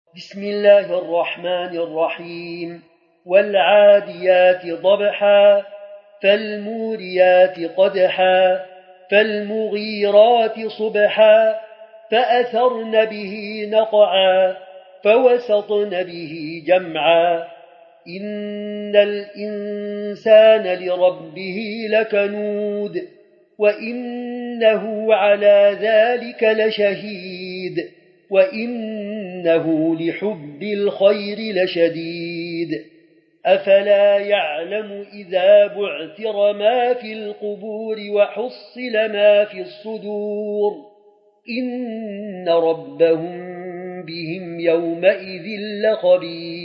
بسم الله الرحمن الرحيم والعاديات ضبحا فالموريات قدحا فالمغيرات صبحا فأثرن به نقعا فوسطن به جمعا إن الإنسان لربه لكنود وإنه على ذلك لشهيد وإنه لحب الخير لشديد أفلا يعلم إذا بعثر ما في القبور وحصل ما في الصدور إن ربهم بهم يومئذ لخبير